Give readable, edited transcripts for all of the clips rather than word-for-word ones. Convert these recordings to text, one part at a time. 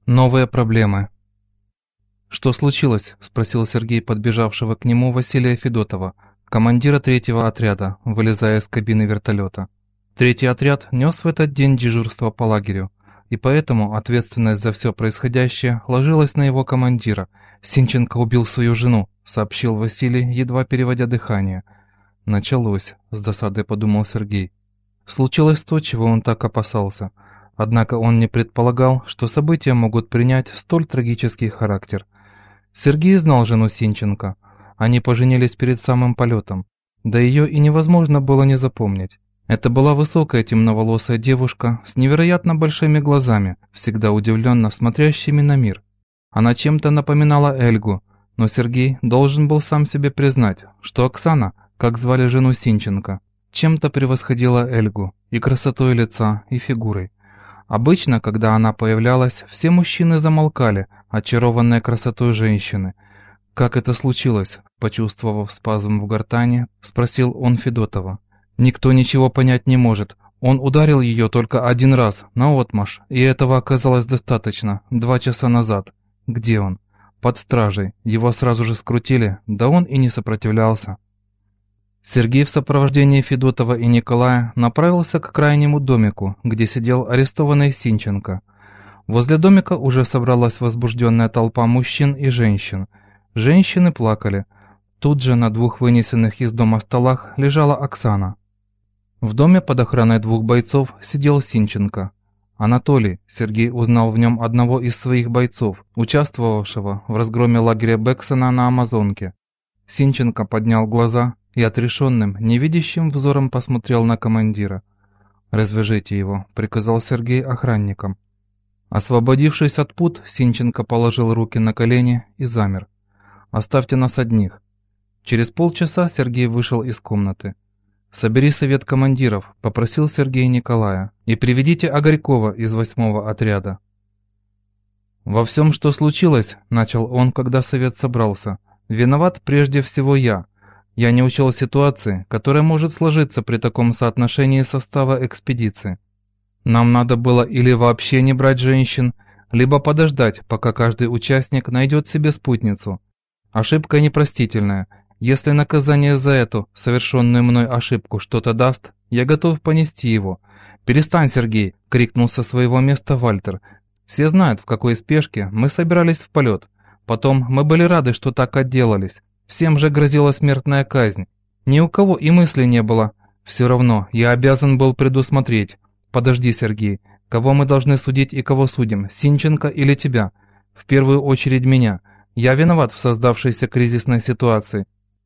Новые проблемы. «Что случилось?» – спросил Сергей подбежавшего к нему Василия Федотова, командира 3-го отряда, вылезая из кабины вертолета. 3-й отряд нес в этот день дежурство по лагерю, и поэтому ответственность за все происходящее ложилась на его командира. «Синченко убил свою жену», – сообщил Василий, едва переводя дыхание. «Началось», – с досадой подумал Сергей. Случилось то, чего он так опасался. Однако он не предполагал, что события могут принять столь трагический характер. Сергей знал жену Синченко. Они поженились перед самым полетом. Да ее и невозможно было не запомнить. Это была высокая темноволосая девушка с невероятно большими глазами, всегда удивленно смотрящими на мир. Она чем-то напоминала Эльгу, но Сергей должен был сам себе признать, что Оксана, как звали жену Синченко, чем-то превосходила Эльгу и красотой лица, и фигурой. Обычно, когда она появлялась, все мужчины замолкали, очарованные красотой женщины. «Как это случилось?» – почувствовав спазм в гортани, спросил он Федотова. «Никто ничего понять не может. Он ударил ее только один раз, наотмашь, и этого оказалось достаточно, 2 часа назад. Где он?» «Под стражей. Его сразу же скрутили, да он и не сопротивлялся». Сергей в сопровождении Федотова и Николая направился к крайнему домику, где сидел арестованный Синченко. Возле домика уже собралась возбужденная толпа мужчин и женщин. Женщины плакали. Тут же на 2 вынесенных из дома столах лежала Оксана. В доме под охраной 2 бойцов сидел Синченко. Анатолий, Сергей узнал в нем одного из своих бойцов, участвовавшего в разгроме лагеря Бексона на Амазонке. Синченко поднял глаза и отрешенным, невидящим взором посмотрел на командира. «Развяжите его», — приказал Сергей охранникам. Освободившись от пут, Синченко положил руки на колени и замер. «Оставьте нас одних». Через полчаса Сергей вышел из комнаты. «Собери совет командиров», — попросил Сергей Николая, «и приведите Огарькова из 8-го отряда». «Во всем, что случилось», — начал он, когда совет собрался, — «виноват прежде всего я. Я не учел ситуации, которая может сложиться при таком соотношении состава экспедиции. Нам надо было или вообще не брать женщин, либо подождать, пока каждый участник найдет себе спутницу. Ошибка непростительная. Если наказание за эту, совершенную мной ошибку, что-то даст, я готов понести его». «Перестань, Сергей!» — крикнул со своего места Вальтер. «Все знают, в какой спешке мы собирались в полет. Потом мы были рады, что так отделались. Всем же грозила смертная казнь. Ни у кого и мысли не было. Все равно я обязан был предусмотреть. Подожди, Сергей, кого мы должны судить и кого судим, Синченко или тебя? В первую очередь меня. Я виноват в создавшейся кризисной ситуации.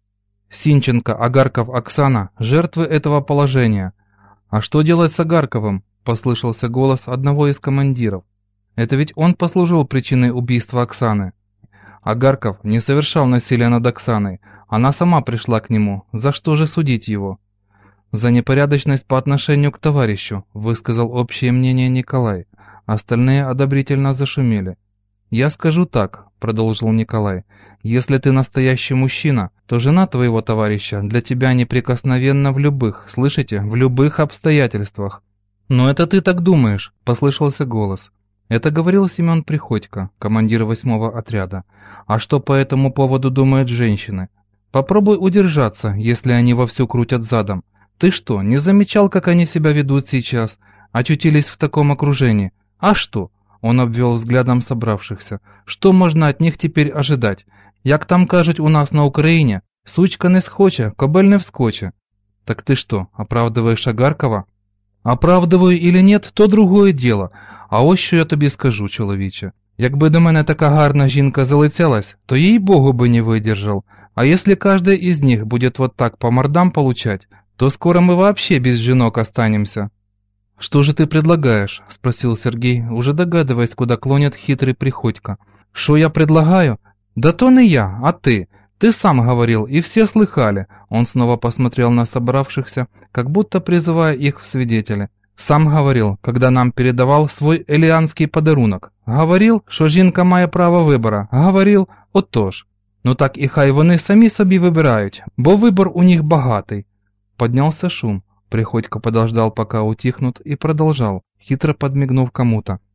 Синченко, Огарков, Оксана – жертвы этого положения. А что делать с Огарковым?» – послышался голос одного из командиров. «Это ведь он послужил причиной убийства Оксаны». «Огарков не совершал насилия над Оксаной. Она сама пришла к нему. За что же судить его?» «За непорядочность по отношению к товарищу», – высказал общее мнение Николай. Остальные одобрительно зашумели. «Я скажу так», – продолжил Николай. «Если ты настоящий мужчина, то жена твоего товарища для тебя неприкосновенна в любых, слышите, в любых обстоятельствах». «Но это ты так думаешь», – послышался голос. Это говорил Семен Приходько, командир 8-го отряда. «А что по этому поводу думают женщины? Попробуй удержаться, если они вовсю крутят задом. Ты что, не замечал, как они себя ведут сейчас? Очутились в таком окружении. А что?» Он обвел взглядом собравшихся. «Что можно от них теперь ожидать? Як там кажуть у нас на Украине, сучка не схоче, кобель не вскоче». «Так ты что, оправдываешь Огаркова?» «Оправдываю или нет, то другое діло. А ось що я тобі скажу, чоловіче. Якби до мене така гарна жінка залицялась, то їй-богу бы не выдержал. А если каждая из них будет вот так по мордам получать, то скоро мы вообще без женок останемся». «Что же ты предлагаешь?» – спросил Сергей, уже догадываясь, куда клонит хитрый Приходько. «Что я предлагаю? Да то не я, а ты. Ты сам говорил, и все слыхали». Он снова посмотрел на собравшихся, как будто призывая их в свидетели. «Сам говорил, когда нам передавал свой еліанський подарунок. Говорил, що жінка має право вибору. Говорил, отож. Ну так і хай вони самі собі вибирають, бо вибор у них багатий». Поднялся шум. Приходько подождал, пока утихнут, и продолжал, хитро подмигнув кому-то.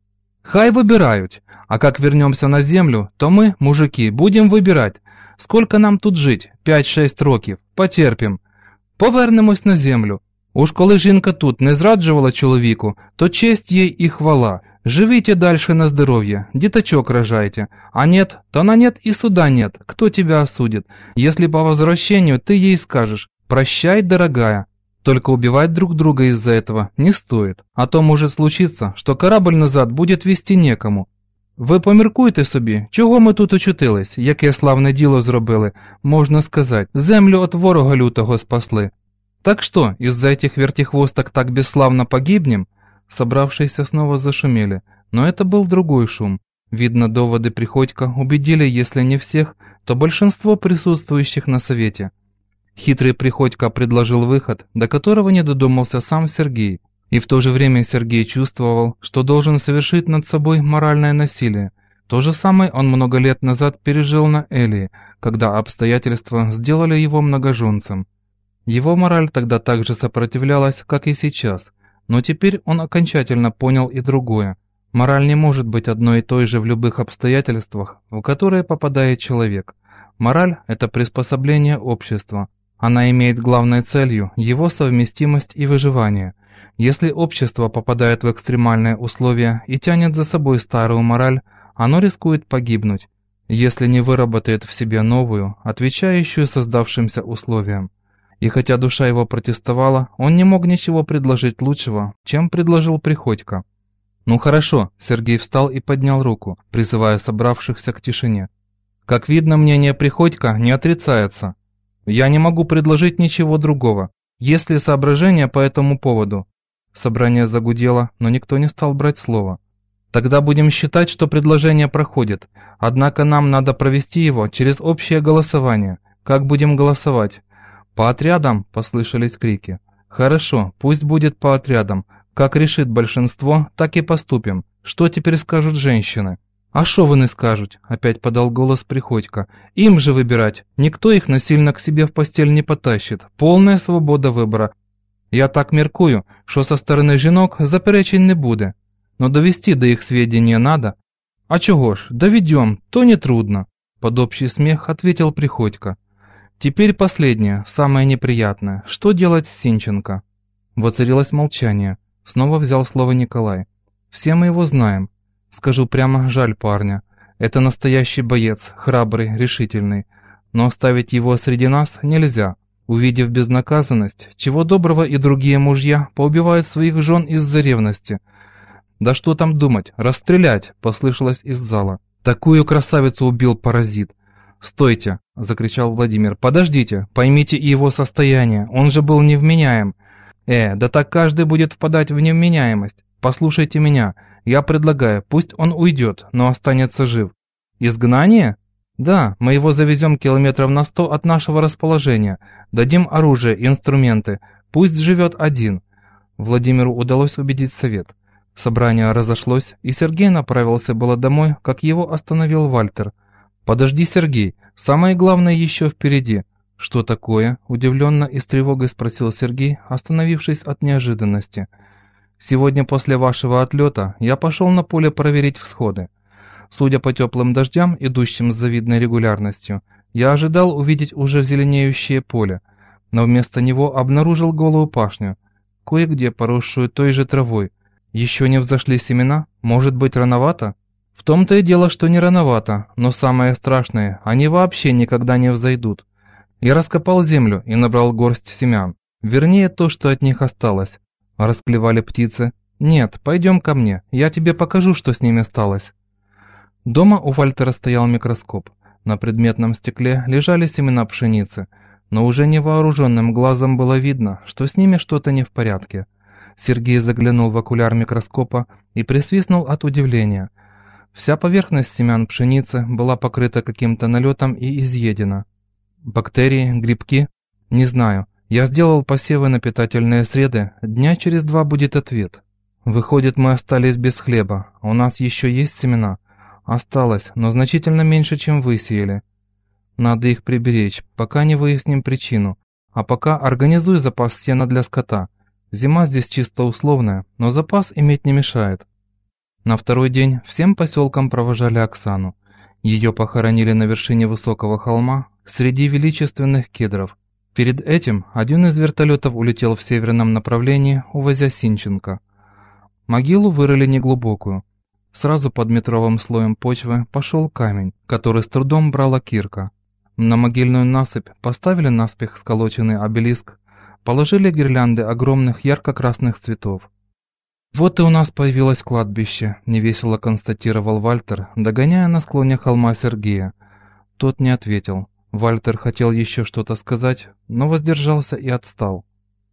Хай выбирають. А как вернемся на землю, то мы, мужики, будем вибирати. Сколько нам тут жить? 5-6 років. Потерпім. Повернемось на землю. Уж коли жінка тут не зраджувала чоловіку, то честь їй і хвала. Живите дальше на здоровье, деточок рожайте. А нет, то на нет и суда нет. Кто тебя осудит? Если по возвращению ты ей скажешь: «Прощай, дорогая». Только убивать друг друга из-за этого не стоит. А то может случиться, что корабль назад будет вести некому. Ви поміркуйте собі, чого ми тут очутились, яке славне діло зробили, можна сказати, землю от ворога лютого спасли. Так что, из-за этих вертихвосток так бесславно погибнем? Собравшиеся снова зашумели, но это был другой шум. Видно, доводы Приходько убедили, если не всех, то большинство присутствующих на совете. Хитрый Приходько предложил выход, до которого не додумался сам Сергей. И в то же время Сергей чувствовал, что должен совершить над собой моральное насилие. То же самое он много лет назад пережил на Элии, когда обстоятельства сделали его многоженцем. Его мораль тогда так же сопротивлялась, как и сейчас, но теперь он окончательно понял и другое. Мораль не может быть одной и той же в любых обстоятельствах, в которые попадает человек. Мораль – это приспособление общества. Она имеет главной целью его совместимость и выживание. Если общество попадает в экстремальные условия и тянет за собой старую мораль, оно рискует погибнуть, если не выработает в себе новую, отвечающую создавшимся условиям. И хотя душа его протестовала, он не мог ничего предложить лучшего, чем предложил Приходько. «Ну хорошо», – Сергей встал и поднял руку, призывая собравшихся к тишине. «Как видно, мнение Приходько не отрицается. Я не могу предложить ничего другого. Есть ли соображения по этому поводу?» Собрание загудело, но никто не стал брать слово. «Тогда будем считать, что предложение проходит. Однако нам надо провести его через общее голосование. Как будем голосовать?» «По отрядам?» – послышались крики. «Хорошо, пусть будет по отрядам. Как решит большинство, так и поступим. Что теперь скажут женщины?» «А шо вони скажут?» – опять подал голос Приходько. «Им же выбирать. Никто их насильно к себе в постель не потащит. Полная свобода выбора. Я так міркую, що со сторони жінок заперечень не буде. Но довести до их сведения надо». «А чего ж, доведем, то не трудно», – под общий смех ответил Приходько. «Теперь последнее, самое неприятное. Что делать с Синченко?» Воцарилось молчание. Снова взял слово Николай. «Все мы его знаем. Скажу прямо, жаль парня. Это настоящий боец, храбрый, решительный. Но оставить его среди нас нельзя. Увидев безнаказанность, чего доброго и другие мужья поубивают своих жен из-за ревности». «Да что там думать, расстрелять!» – послышалось из зала. «Такую красавицу убил паразит!» «Стойте!» – закричал Владимир. «Подождите, поймите и его состояние, он же был невменяем». Да так каждый будет впадать в невменяемость. Послушайте меня, я предлагаю, пусть он уйдет, но останется жив». «Изгнание?» «Да, мы его завезем километров на 100 от нашего расположения, дадим оружие, инструменты, пусть живет один». Владимиру удалось убедить совет. Собрание разошлось, и Сергей направился было домой, как его остановил Вальтер. «Подожди, Сергей, самое главное еще впереди». «Что такое?» – удивленно и с тревогой спросил Сергей, остановившись от неожиданности. «Сегодня после вашего отлета я пошел на поле проверить всходы. Судя по теплым дождям, идущим с завидной регулярностью, я ожидал увидеть уже зеленеющее поле, но вместо него обнаружил голую пашню, кое-где поросшую той же травой. Еще не взошли семена? Может быть, рановато?» «В том-то и дело, что не рановато, но самое страшное, они вообще никогда не взойдут». Я раскопал землю и набрал горсть семян. Вернее, то, что от них осталось. Расклевали птицы. «Нет, пойдем ко мне, я тебе покажу, что с ними осталось». Дома у Вальтера стоял микроскоп. На предметном стекле лежали семена пшеницы, но уже невооруженным глазом было видно, что с ними что-то не в порядке. Сергей заглянул в окуляр микроскопа и присвистнул от удивления. Вся поверхность семян пшеницы была покрыта каким-то налетом и изъедена. Бактерии, грибки? Не знаю. Я сделал посевы на питательные среды, дня через 2 будет ответ. Выходит, мы остались без хлеба. У нас еще есть семена? Осталось, но значительно меньше, чем высеяли. Надо их приберечь, пока не выясним причину. А пока организуй запас сена для скота. Зима здесь чисто условная, но запас иметь не мешает. На второй день всем поселком провожали Оксану. Ее похоронили на вершине высокого холма среди величественных кедров. Перед этим один из вертолетов улетел в северном направлении, увозя Синченко. Могилу вырыли неглубокую. Сразу под метровым слоем почвы пошел камень, который с трудом брала кирка. На могильную насыпь поставили наспех сколоченный обелиск, положили гирлянды огромных ярко-красных цветов. «Вот и у нас появилось кладбище», – невесело констатировал Вальтер, догоняя на склоне холма Сергея. Тот не ответил. Вальтер хотел еще что-то сказать, но воздержался и отстал.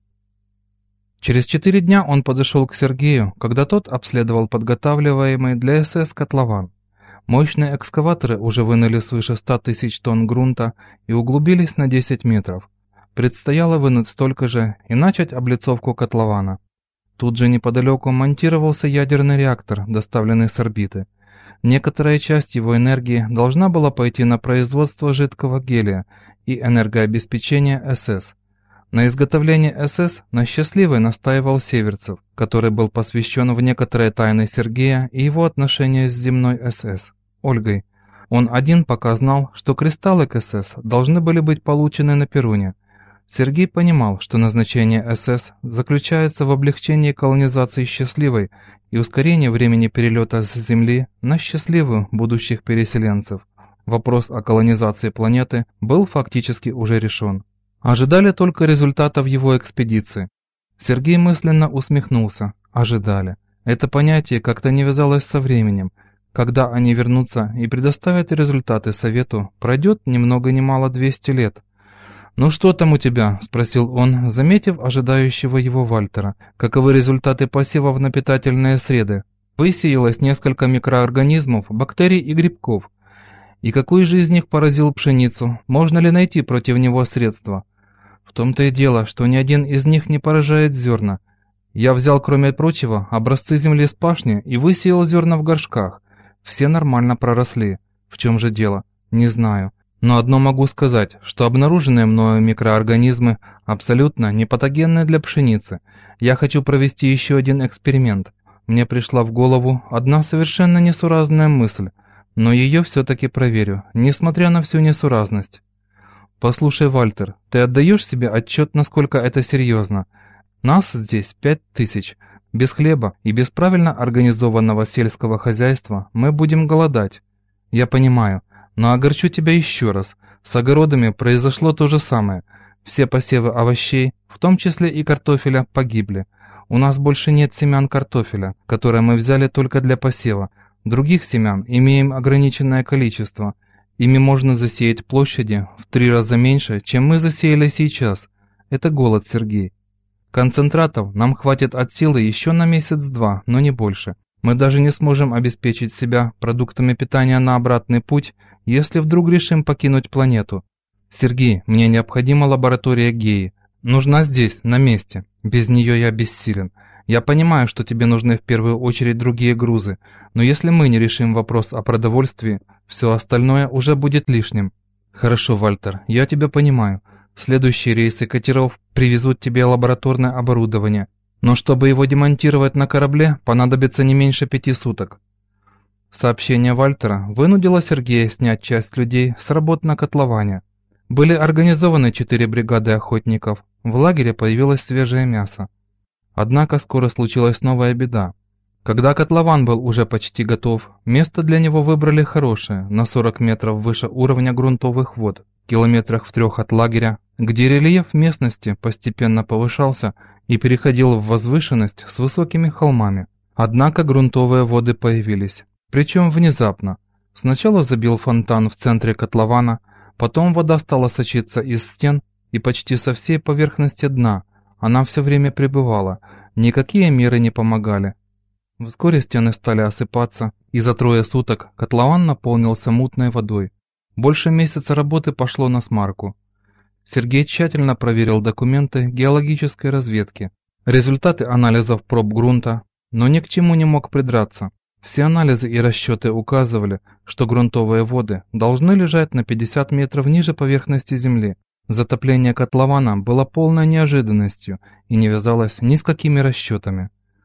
Через 4 дня он подошел к Сергею, когда тот обследовал подготавливаемый для СС котлован. Мощные экскаваторы уже вынули свыше 100 тысяч тонн грунта и углубились на 10 метров. Предстояло вынуть столько же и начать облицовку котлована. Тут же неподалеку монтировался ядерный реактор, доставленный с орбиты. Некоторая часть его энергии должна была пойти на производство жидкого гелия и энергообеспечение СС. На изготовление СС на Счастливой настаивал Северцев, который был посвящен в некоторые тайны Сергея и его отношения с земной СС, Ольгой. Он один пока знал, что кристаллы к СС должны были быть получены на Перуне. Сергей понимал, что назначение СС заключается в облегчении колонизации Счастливой и ускорении времени перелета с Земли на Счастливую будущих переселенцев. Вопрос о колонизации планеты был фактически уже решен. Ожидали только результатов его экспедиции. Сергей мысленно усмехнулся. Ожидали. Это понятие как-то не вязалось со временем. Когда они вернутся и предоставят результаты Совету, пройдет ни много ни мало 200 лет. «Ну что там у тебя?» – спросил он, заметив ожидающего его Вальтера. «Каковы результаты посевов на питательные среды?» Высеялось несколько микроорганизмов, бактерий и грибков. И какой же из них поразил пшеницу? Можно ли найти против него средства? В том-то и дело, что ни один из них не поражает зерна. Я взял, кроме прочего, образцы земли с пашни и высеял зерна в горшках. Все нормально проросли. В чем же дело? Не знаю. Но одно могу сказать, что обнаруженные мною микроорганизмы абсолютно не патогенны для пшеницы. Я хочу провести еще один эксперимент. Мне пришла в голову одна совершенно несуразная мысль, но ее все-таки проверю, несмотря на всю несуразность. Послушай, Вальтер, ты отдаешь себе отчет, насколько это серьезно? Нас здесь 5000. Без хлеба и без правильно организованного сельского хозяйства мы будем голодать. Я понимаю. Но огорчу тебя еще раз. С огородами произошло то же самое. Все посевы овощей, в том числе и картофеля, погибли. У нас больше нет семян картофеля, которые мы взяли только для посева. Других семян имеем ограниченное количество. Ими можно засеять площади в 3 раза меньше, чем мы засеяли сейчас. Это голод, Сергей. Концентратов нам хватит от силы еще на месяц-два, но не больше. Мы даже не сможем обеспечить себя продуктами питания на обратный путь, если вдруг решим покинуть планету. Сергей, мне необходима лаборатория Геи. Нужна здесь, на месте. Без нее я бессилен. Я понимаю, что тебе нужны в первую очередь другие грузы, но если мы не решим вопрос о продовольствии, все остальное уже будет лишним. Хорошо, Вальтер, я тебя понимаю. Следующие рейсы катеров привезут тебе лабораторное оборудование. Но чтобы его демонтировать на корабле, понадобится не меньше 5 суток. Сообщение Вальтера вынудило Сергея снять часть людей с работ на котловане. Были организованы 4 бригады охотников. В лагере появилось свежее мясо. Однако скоро случилась новая беда. Когда котлован был уже почти готов, место для него выбрали хорошее, на 40 метров выше уровня грунтовых вод, километрах в 3 от лагеря, где рельеф местности постепенно повышался и переходил в возвышенность с высокими холмами. Однако грунтовые воды появились, причем внезапно. Сначала забил фонтан в центре котлована, потом вода стала сочиться из стен и почти со всей поверхности дна. Она все время пребывала, никакие меры не помогали. Вскоре стены стали осыпаться, и за 3 суток котлован наполнился мутной водой. Больше месяца работы пошло на смарку. Сергей тщательно проверил документы геологической разведки, результаты анализов проб грунта, но ни к чему не мог придраться. Все анализы и расчеты указывали, что грунтовые воды должны лежать на 50 метров ниже поверхности земли. Затопление котлована было полной неожиданностью и не вязалось ни с какими расчетами.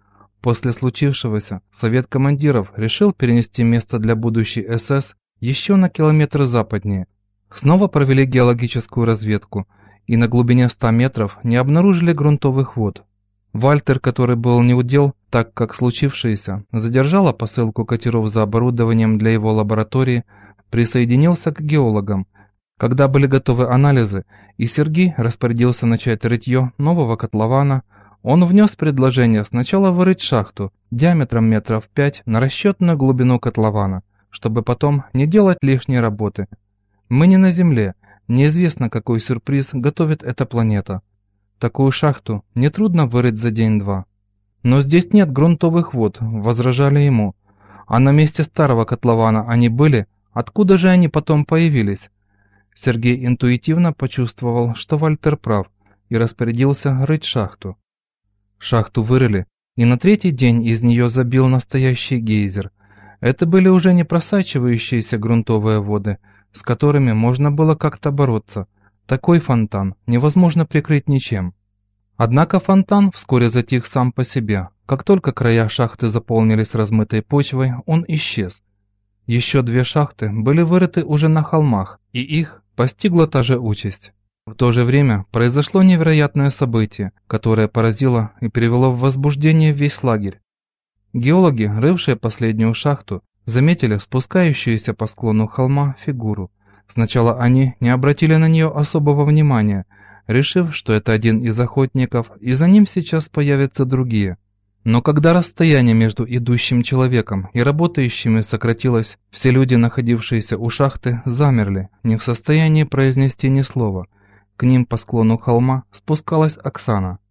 После случившегося совет командиров решил перенести место для будущей СС еще на километр западнее. Снова провели геологическую разведку и на глубине 100 метров не обнаружили грунтовых вод. Вальтер, который был неудел, так как случившееся задержало посылку катеров за оборудованием для его лаборатории, присоединился к геологам, когда были готовы анализы, и Сергей распорядился начать рытье нового котлована. Он внес предложение сначала вырыть шахту диаметром метров 5 на расчетную глубину котлована, чтобы потом не делать лишней работы. Мы не на Земле, неизвестно, какой сюрприз готовит эта планета. Такую шахту нетрудно вырыть за день-два. Но здесь нет грунтовых вод, возражали ему. А на месте старого котлована они были, откуда же они потом появились? Сергей интуитивно почувствовал, что Вальтер прав, и распорядился рыть шахту. Шахту вырыли, и на третий день из нее забил настоящий гейзер. Это были уже не просачивающиеся грунтовые воды, с которыми можно было как-то бороться. Такой фонтан невозможно прикрыть ничем. Однако фонтан вскоре затих сам по себе. Как только края шахты заполнились размытой почвой, он исчез. Еще 2 шахты были вырыты уже на холмах, и их постигла та же участь. В то же время произошло невероятное событие, которое поразило и привело в возбуждение весь лагерь. Геологи, рывшие последнюю шахту, заметили спускающуюся по склону холма фигуру. Сначала они не обратили на нее особого внимания, решив, что это один из охотников, и за ним сейчас появятся другие. Но когда расстояние между идущим человеком и работающими сократилось, все люди, находившиеся у шахты, замерли, не в состоянии произнести ни слова. К ним по склону холма спускалась Оксана.